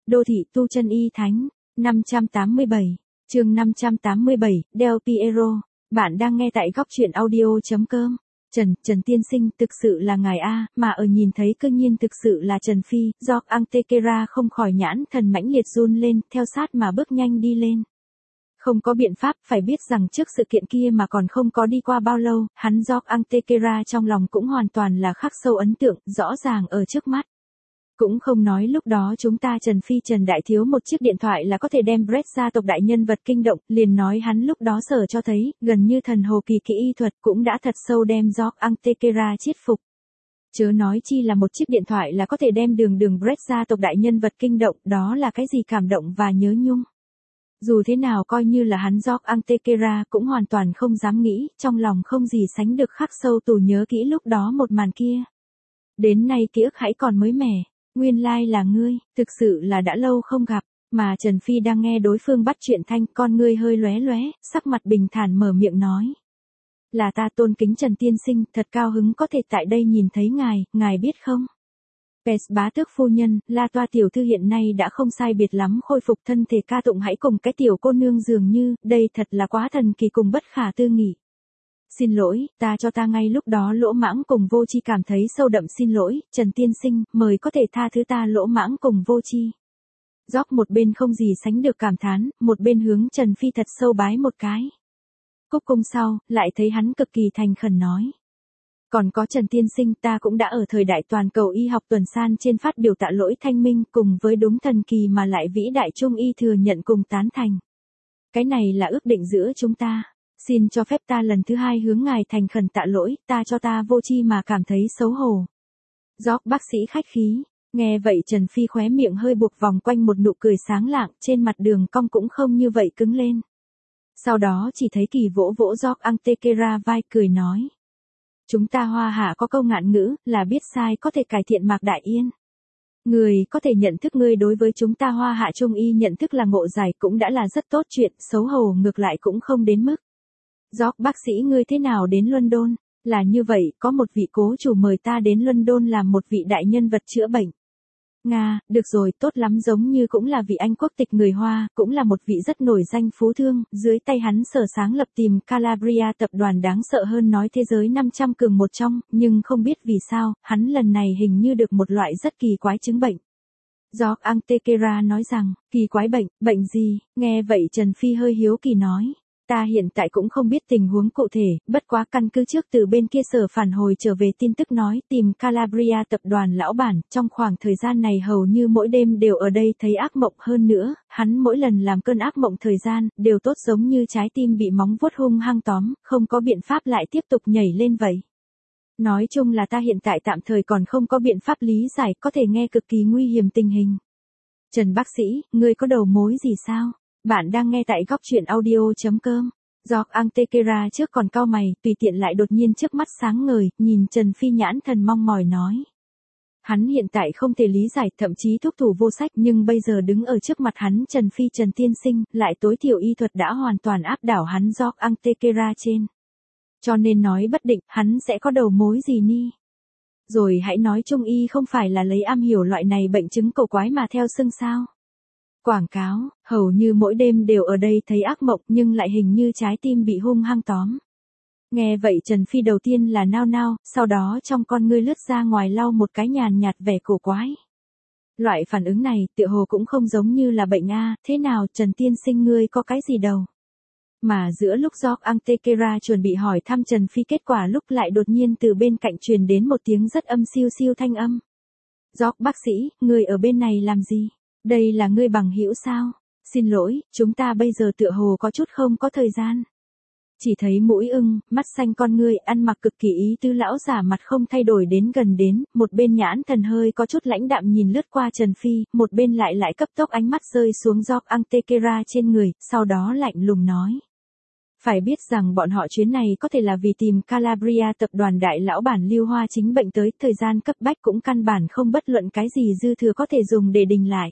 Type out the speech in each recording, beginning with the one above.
Đô thị tu chân y thánh, 587, chương 587, Del Piero. Bạn đang nghe tại góc truyện audio.com. Trần tiên sinh, thực sự là ngài A, mà ở nhìn thấy cư nhiên thực sự là Trần Phi, George Antequera không khỏi nhãn thần mãnh liệt run lên, theo sát mà bước nhanh đi lên. Không có biện pháp, phải biết rằng trước sự kiện kia mà còn không có đi qua bao lâu, hắn George Antequera trong lòng cũng hoàn toàn là khắc sâu ấn tượng, rõ ràng ở trước mắt. Cũng không nói lúc đó chúng ta Trần Đại Thiếu một chiếc điện thoại là có thể đem Brett gia tộc đại nhân vật kinh động, liền nói hắn lúc đó sở cho thấy, gần như thần hồ kỳ kỹ y thuật cũng đã thật sâu đem George Antequera chiết phục. Chớ nói chi là một chiếc điện thoại là có thể đem đường Brett gia tộc đại nhân vật kinh động, đó là cái gì cảm động và nhớ nhung. Dù thế nào coi như là hắn George Antequera cũng hoàn toàn không dám nghĩ, trong lòng không gì sánh được khắc sâu tù nhớ kỹ lúc đó một màn kia. Đến nay ký ức hãy còn mới mẻ. Nguyên lai là ngươi, thực sự là đã lâu không gặp, mà Trần Phi đang nghe đối phương bắt chuyện thanh, con ngươi hơi lóe lóe, sắc mặt bình thản mở miệng nói. Là ta tôn kính Trần tiên sinh, thật cao hứng có thể tại đây nhìn thấy ngài biết không? Pes bá tước phu nhân, La Toa tiểu thư hiện nay đã không sai biệt lắm khôi phục thân thể ca tụng hãy cùng cái tiểu cô nương dường như, đây thật là quá thần kỳ cùng bất khả tư nghị. Xin lỗi, ta ngay lúc đó lỗ mãng cùng vô chi cảm thấy sâu đậm xin lỗi, Trần tiên sinh, mời có thể tha thứ ta lỗ mãng cùng vô chi. George một bên không gì sánh được cảm thán, một bên hướng Trần Phi thật sâu bái một cái. Cúc cung sau, lại thấy hắn cực kỳ thành khẩn nói. Còn có Trần tiên sinh, ta cũng đã ở thời đại toàn cầu y học tuần san trên phát biểu tạ lỗi thanh minh cùng với đúng thần kỳ mà lại vĩ đại trung y thừa nhận cùng tán thành. Cái này là ước định giữa chúng ta. Xin cho phép ta lần thứ hai hướng ngài thành khẩn tạ lỗi, ta vô chi mà cảm thấy xấu hổ. George bác sĩ khách khí, nghe vậy Trần Phi khóe miệng hơi buộc vòng quanh một nụ cười sáng lạng, trên mặt đường cong cũng không như vậy cứng lên. Sau đó chỉ thấy kỳ vỗ George Antequera vai cười nói. Chúng ta Hoa Hạ có câu ngạn ngữ, là biết sai có thể cải thiện mạc đại yên. Người có thể nhận thức ngươi đối với chúng ta Hoa Hạ trung y nhận thức là ngộ giải cũng đã là rất tốt chuyện, xấu hổ ngược lại cũng không đến mức. George bác sĩ ngươi thế nào đến London? Là như vậy, có một vị cố chủ mời ta đến London làm một vị đại nhân vật chữa bệnh. Nga, được rồi, tốt lắm, giống như cũng là vị Anh quốc tịch người Hoa, cũng là một vị rất nổi danh phú thương, dưới tay hắn sở sáng lập tìm Calabria tập đoàn đáng sợ hơn nói thế giới 500 cường một trong, nhưng không biết vì sao, hắn lần này hình như được một loại rất kỳ quái chứng bệnh. George Antequera nói rằng, kỳ quái bệnh gì? Nghe vậy Trần Phi hơi hiếu kỳ nói. Ta hiện tại cũng không biết tình huống cụ thể, bất quá căn cứ trước từ bên kia sở phản hồi trở về tin tức nói tìm Calabria tập đoàn lão bản, trong khoảng thời gian này hầu như mỗi đêm đều ở đây thấy ác mộng hơn nữa, hắn mỗi lần làm cơn ác mộng thời gian, đều tốt giống như trái tim bị móng vuốt hung hăng tóm, không có biện pháp lại tiếp tục nhảy lên vậy. Nói chung là ta hiện tại tạm thời còn không có biện pháp lý giải, có thể nghe cực kỳ nguy hiểm tình hình. Trần bác sĩ, ngươi có đầu mối gì sao? Bạn đang nghe tại góc truyện audio.com. George Antequera trước còn cau mày, tùy tiện lại đột nhiên trước mắt sáng ngời, nhìn Trần Phi nhãn thần mong mỏi nói. Hắn hiện tại không thể lý giải, thậm chí thúc thủ vô sách, nhưng bây giờ đứng ở trước mặt hắn Trần tiên sinh, lại tối thiểu y thuật đã hoàn toàn áp đảo hắn George Antequera trên. Cho nên nói bất định, hắn sẽ có đầu mối gì ni. Rồi hãy nói trung y không phải là lấy am hiểu loại này bệnh chứng cầu quái mà theo xưng sao. Quảng cáo, hầu như mỗi đêm đều ở đây thấy ác mộng nhưng lại hình như trái tim bị hung hăng tóm. Nghe vậy Trần Phi đầu tiên là nao nao, sau đó trong con ngươi lướt ra ngoài lau một cái nhàn nhạt vẻ cổ quái. Loại phản ứng này tựa hồ cũng không giống như là bệnh A, thế nào Trần tiên sinh ngươi có cái gì đâu. Mà giữa lúc George Antequera chuẩn bị hỏi thăm Trần Phi kết quả lúc lại đột nhiên từ bên cạnh truyền đến một tiếng rất âm siêu thanh âm. George bác sĩ, ngươi ở bên này làm gì? Đây là ngươi bằng hữu sao? Xin lỗi, chúng ta bây giờ tựa hồ có chút không có thời gian. Chỉ thấy mũi ưng, mắt xanh con ngươi, ăn mặc cực kỳ ý tứ lão giả mặt không thay đổi đến gần đến, một bên nhãn thần hơi có chút lãnh đạm nhìn lướt qua Trần Phi, một bên lại cấp tốc ánh mắt rơi xuống George Antequera trên người, sau đó lạnh lùng nói. Phải biết rằng bọn họ chuyến này có thể là vì tìm Calabria tập đoàn đại lão bản Lưu Hoa chính bệnh tới, thời gian cấp bách cũng căn bản không bất luận cái gì dư thừa có thể dùng để đình lại.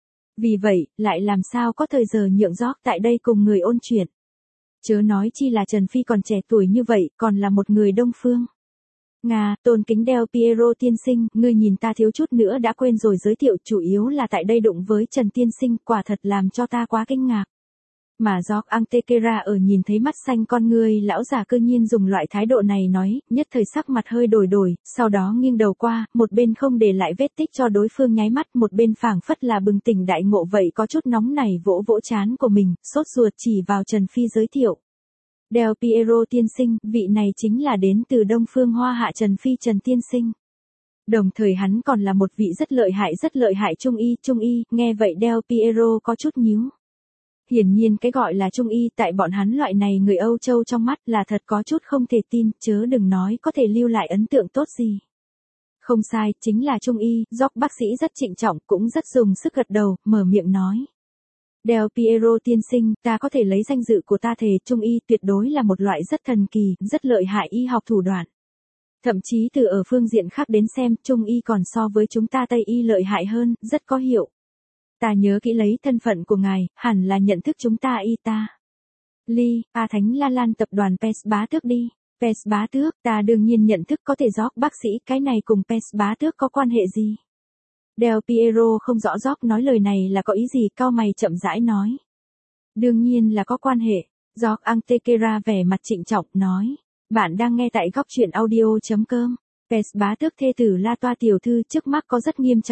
Vì vậy, lại làm sao có thời giờ nhượng George tại đây cùng người ôn chuyện. Chớ nói chi là Trần Phi còn trẻ tuổi như vậy, còn là một người Đông Phương. Nga, tôn kính Del Piero tiên sinh, ngươi nhìn ta thiếu chút nữa đã quên rồi giới thiệu, chủ yếu là tại đây đụng với Trần tiên sinh, quả thật làm cho ta quá kinh ngạc. Mà George Antequera ở nhìn thấy mắt xanh con ngươi lão già cơ nhiên dùng loại thái độ này nói, nhất thời sắc mặt hơi đổi, sau đó nghiêng đầu qua, một bên không để lại vết tích cho đối phương nháy mắt, một bên phảng phất là bừng tỉnh đại ngộ vậy có chút nóng nảy vỗ vỗ trán của mình, sốt ruột chỉ vào Trần Phi giới thiệu. Del Piero tiên sinh, vị này chính là đến từ Đông Phương Hoa Hạ Trần Phi Trần tiên sinh. Đồng thời hắn còn là một vị rất lợi hại trung y, nghe vậy Del Piero có chút nhíu. Hiển nhiên cái gọi là trung y tại bọn hắn loại này người Âu Châu trong mắt là thật có chút không thể tin, chớ đừng nói có thể lưu lại ấn tượng tốt gì. Không sai, chính là trung y, George bác sĩ rất trịnh trọng, cũng rất dùng sức gật đầu, mở miệng nói. Del Piero tiên sinh, ta có thể lấy danh dự của ta thề, trung y tuyệt đối là một loại rất thần kỳ, rất lợi hại y học thủ đoạn. Thậm chí từ ở phương diện khác đến xem, trung y còn so với chúng ta Tây y lợi hại hơn, rất có hiệu. Ta nhớ kỹ lấy thân phận của ngài, hẳn là nhận thức chúng ta y ta. Ly, Thánh La Lan tập đoàn Pes bá tước đi. Pes bá tước, ta đương nhiên nhận thức, có thể George bác sĩ, cái này cùng Pes bá tước có quan hệ gì? Del Piero không rõ George nói lời này là có ý gì, cau mày chậm rãi nói. Đương nhiên là có quan hệ. George Antequera vẻ mặt trịnh trọng nói. Bạn đang nghe tại góc truyện audio.com. Pes bá tước thê tử La Toa tiểu thư trước mắt có rất nghiêm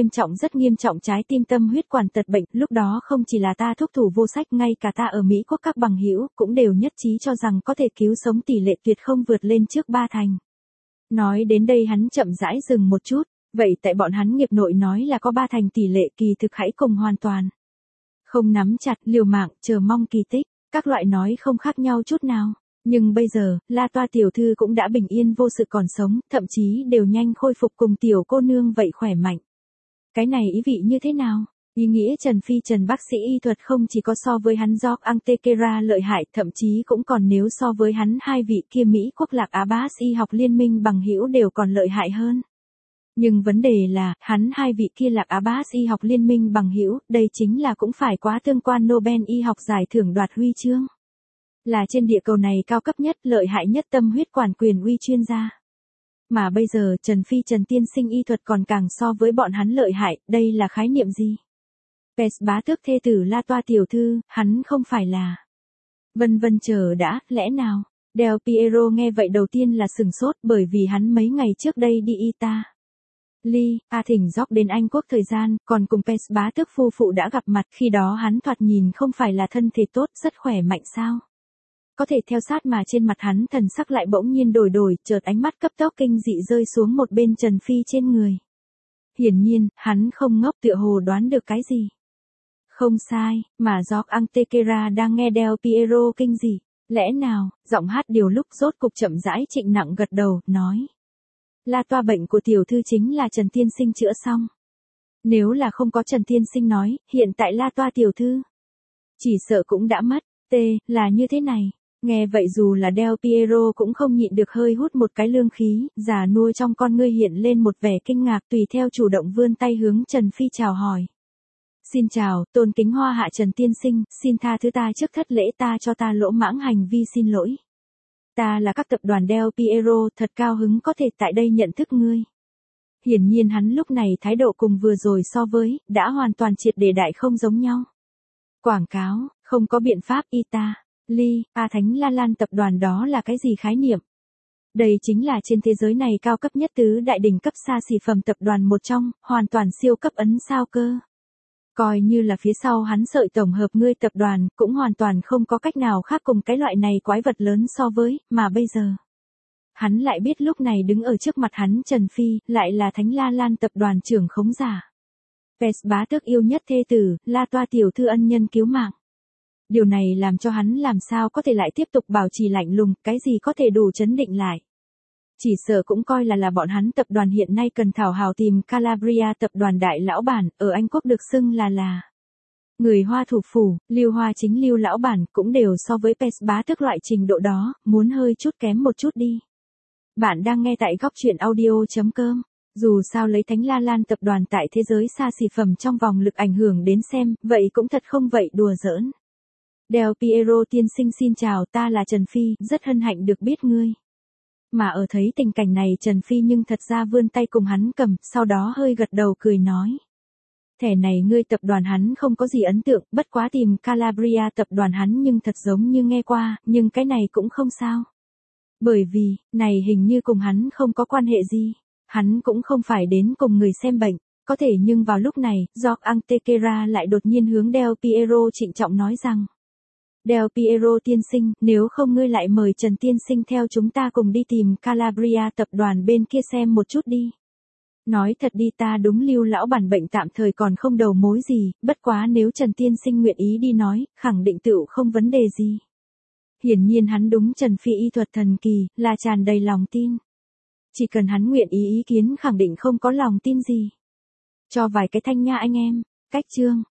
trọng trái tim tâm huyết quản tật bệnh, lúc đó không chỉ là ta thúc thủ vô sách, ngay cả ta ở Mỹ quốc các bằng hữu cũng đều nhất trí cho rằng có thể cứu sống tỷ lệ tuyệt không vượt lên trước 3 thành. Nói đến đây hắn chậm rãi dừng một chút, vậy tại bọn hắn nghiệp nội nói là có 3 thành tỷ lệ, kỳ thực hãy cùng hoàn toàn. Không nắm chặt, liều mạng, chờ mong kỳ tích, các loại nói không khác nhau chút nào. Nhưng bây giờ, La Toa tiểu thư cũng đã bình yên vô sự còn sống, thậm chí đều nhanh khôi phục cùng tiểu cô nương vậy khỏe mạnh. Cái này ý vị như thế nào? Ý nghĩa Trần Phi Trần bác sĩ y thuật không chỉ có so với hắn George Antequera lợi hại, thậm chí cũng còn nếu so với hắn hai vị kia Mỹ quốc Lạc Abbas y học liên minh bằng hữu đều còn lợi hại hơn. Nhưng vấn đề là, hắn hai vị kia Lạc Abbas y học liên minh bằng hữu, đây chính là cũng phải quá tương quan Nobel y học giải thưởng đoạt huy chương. Là trên địa cầu này cao cấp nhất, lợi hại nhất tâm huyết quản quyền uy chuyên gia. Mà bây giờ Trần Phi Trần tiên sinh y thuật còn càng so với bọn hắn lợi hại, đây là khái niệm gì? Pes bá tước thê tử La Toa tiểu thư, hắn không phải là. Vân chờ đã, lẽ nào? Del Piero nghe vậy đầu tiên là sừng sốt bởi vì hắn mấy ngày trước đây đi Italy, thỉnh George đến Anh quốc thời gian, còn cùng Pes bá tước phu phụ đã gặp mặt, khi đó hắn thoạt nhìn không phải là thân thể tốt, rất khỏe mạnh sao? Có thể theo sát mà trên mặt hắn thần sắc lại bỗng nhiên đổi, chợt ánh mắt cấp tốc kinh dị rơi xuống một bên Trần Phi trên người. Hiển nhiên, hắn không ngốc, tựa hồ đoán được cái gì. Không sai, mà George Antequera đang nghe Del Piero kinh dị. Lẽ nào, giọng hát điều lúc rốt cục chậm rãi trịnh nặng gật đầu, nói. La Toa bệnh của tiểu thư chính là Trần tiên sinh chữa xong. Nếu là không có Trần tiên sinh nói, hiện tại La Toa tiểu thư chỉ sợ cũng đã mất. Là như thế này. Nghe vậy dù là Del Piero cũng không nhịn được hơi hút một cái lương khí, già nua trong con ngươi hiện lên một vẻ kinh ngạc, tùy theo chủ động vươn tay hướng Trần Phi chào hỏi. Xin chào, tôn kính Hoa Hạ Trần tiên sinh, xin tha thứ ta trước thất lễ, ta cho ta lỗ mãng hành vi xin lỗi. Ta là các tập đoàn Del Piero, thật cao hứng có thể tại đây nhận thức ngươi. Hiển nhiên hắn lúc này thái độ cùng vừa rồi so với, đã hoàn toàn triệt để đại không giống nhau. Quảng cáo, không có biện pháp Italy, Thánh La Lan tập đoàn đó là cái gì khái niệm? Đây chính là trên thế giới này cao cấp nhất tứ đại đỉnh cấp xa xỉ phẩm tập đoàn một trong, hoàn toàn siêu cấp ấn sao cơ. Coi như là phía sau hắn sợi tổng hợp ngươi tập đoàn, cũng hoàn toàn không có cách nào khác cùng cái loại này quái vật lớn so với, mà bây giờ. Hắn lại biết lúc này đứng ở trước mặt hắn Trần Phi, lại là Thánh La Lan tập đoàn trưởng khống giả. Pes bá tước yêu nhất thê tử, La Toa tiểu thư ân nhân cứu mạng. Điều này làm cho hắn làm sao có thể lại tiếp tục bảo trì lạnh lùng, cái gì có thể đủ chấn định lại. Chỉ sợ cũng coi là bọn hắn tập đoàn hiện nay cần thảo hào tìm Calabria tập đoàn đại lão bản, ở Anh Quốc được xưng là người Hoa thủ phủ, Lưu Hoa chính Lưu lão bản cũng đều so với Pes bá tước loại trình độ đó, muốn hơi chút kém một chút đi. Bạn đang nghe tại góc truyện audio.com. Dù sao lấy Thánh La Lan tập đoàn tại thế giới xa xỉ phẩm trong vòng lực ảnh hưởng đến xem, vậy cũng thật không vậy đùa giỡn. Del Piero tiên sinh xin chào, ta là Trần Phi, rất hân hạnh được biết ngươi. Mà ở thấy tình cảnh này Trần Phi nhưng thật ra vươn tay cùng hắn cầm, sau đó hơi gật đầu cười nói. Thẻ này ngươi tập đoàn hắn không có gì ấn tượng, bất quá tìm Calabria tập đoàn hắn nhưng thật giống như nghe qua, nhưng cái này cũng không sao. Bởi vì, này hình như cùng hắn không có quan hệ gì. Hắn cũng không phải đến cùng người xem bệnh. Có thể nhưng vào lúc này, George Antequera lại đột nhiên hướng Del Piero trịnh trọng nói rằng. Del Piero tiên sinh, nếu không ngươi lại mời Trần tiên sinh theo chúng ta cùng đi tìm Calabria tập đoàn bên kia xem một chút đi. Nói thật đi, ta đúng Lưu lão bản bệnh tạm thời còn không đầu mối gì, bất quá nếu Trần tiên sinh nguyện ý đi nói, khẳng định tựu không vấn đề gì. Hiển nhiên hắn đúng Trần Phi y thuật thần kỳ, là tràn đầy lòng tin. Chỉ cần hắn nguyện ý kiến khẳng định không có lòng tin gì. Cho vài cái thanh nha anh em, cách chương.